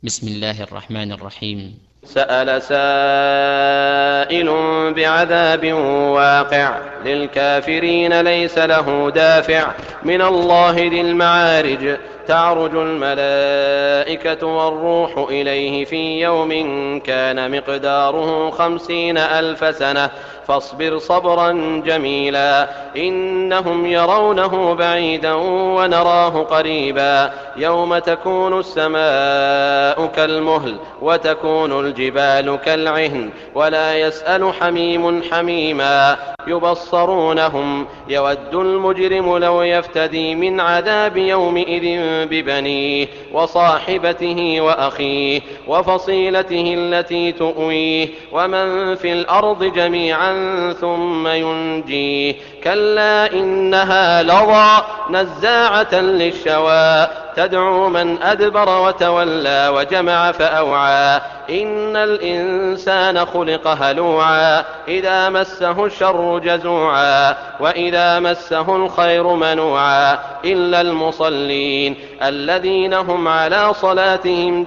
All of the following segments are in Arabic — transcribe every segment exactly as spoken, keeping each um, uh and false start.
بسم الله الرحمن الرحيم. سأل سائل بعذاب واقع للكافرين ليس له دافع من الله ذي المعارج تعرج الملائكة والروح إليه في يوم كان مقداره خمسين ألف سنة فاصبر صبرا جميلا إنهم يرونه بعيدا ونراه قريبا يوم تكون السماء كالمهل وتكون الجبال كالعهن ولا يسأل حميم حميما يبصرونهم يود المجرم لو يفتدي من عذاب يومئذ ببنيه وصاحبته وأخيه وفصيلته التي تؤويه ومن في الأرض جميعا ثم ينجيه كلا إنها لظى نزاعة للشوى تدعو من أدبر وتولى وجمع فأوعى إن الإنسان خلق هلوعا إذا مسه الشر جزوعا وإذا مسه الخير منوعا إلا المصلين الذين هم على صلاتهم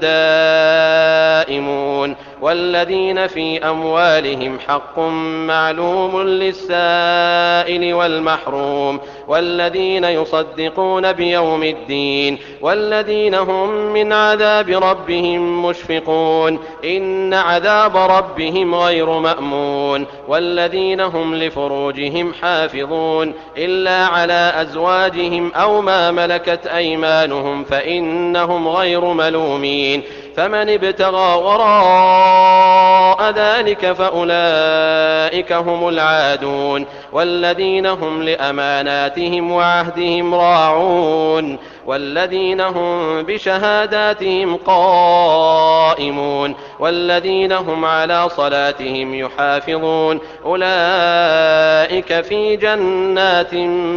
دائمون والذين في أموالهم حق معلوم للسائل والمحروم والذين يصدقون بيوم الدين والذين هم من عذاب ربهم مشفقون إن عذاب ربهم غير مأمون والذين هم لفروجهم حافظون إلا على أزواجهم أو ما ملكت أيمانهم فإنهم غير ملومين فمن ابتغى وراء ذلك فأولئك هم العادون والذين هم لأماناتهم وعهدهم راعون والذين هم بشهاداتهم قائمون والذين هم على صلاتهم يحافظون أولئك في جنات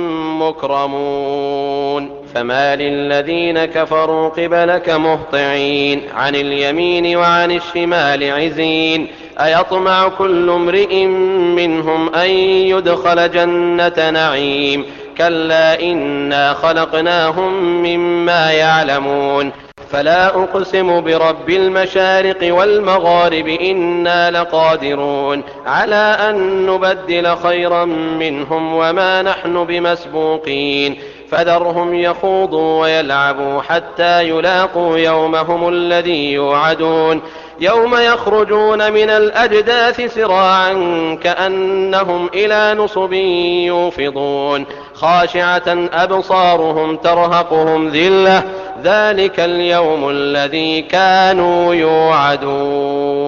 مكرمون فما للذين كفروا قبلك مهطعين عن اليمين وعن الشمال عزين أيطمع كل امرئ منهم أن يدخل جنة نعيم كلا إنا خلقناهم مما يعلمون فلا أقسم برب المشارق والمغارب إنا لقادرون على أن نبدل خيرا منهم وما نحن بمسبوقين فذرهم يخوضوا ويلعبوا حتى يلاقوا يومهم الذي يوعدون يوم يخرجون من الأجداث سراعا كأنهم إلى نصب يوفضون خاشعة أبصارهم ترهقهم ذلة ذلك اليوم الذي كانوا يوعدون.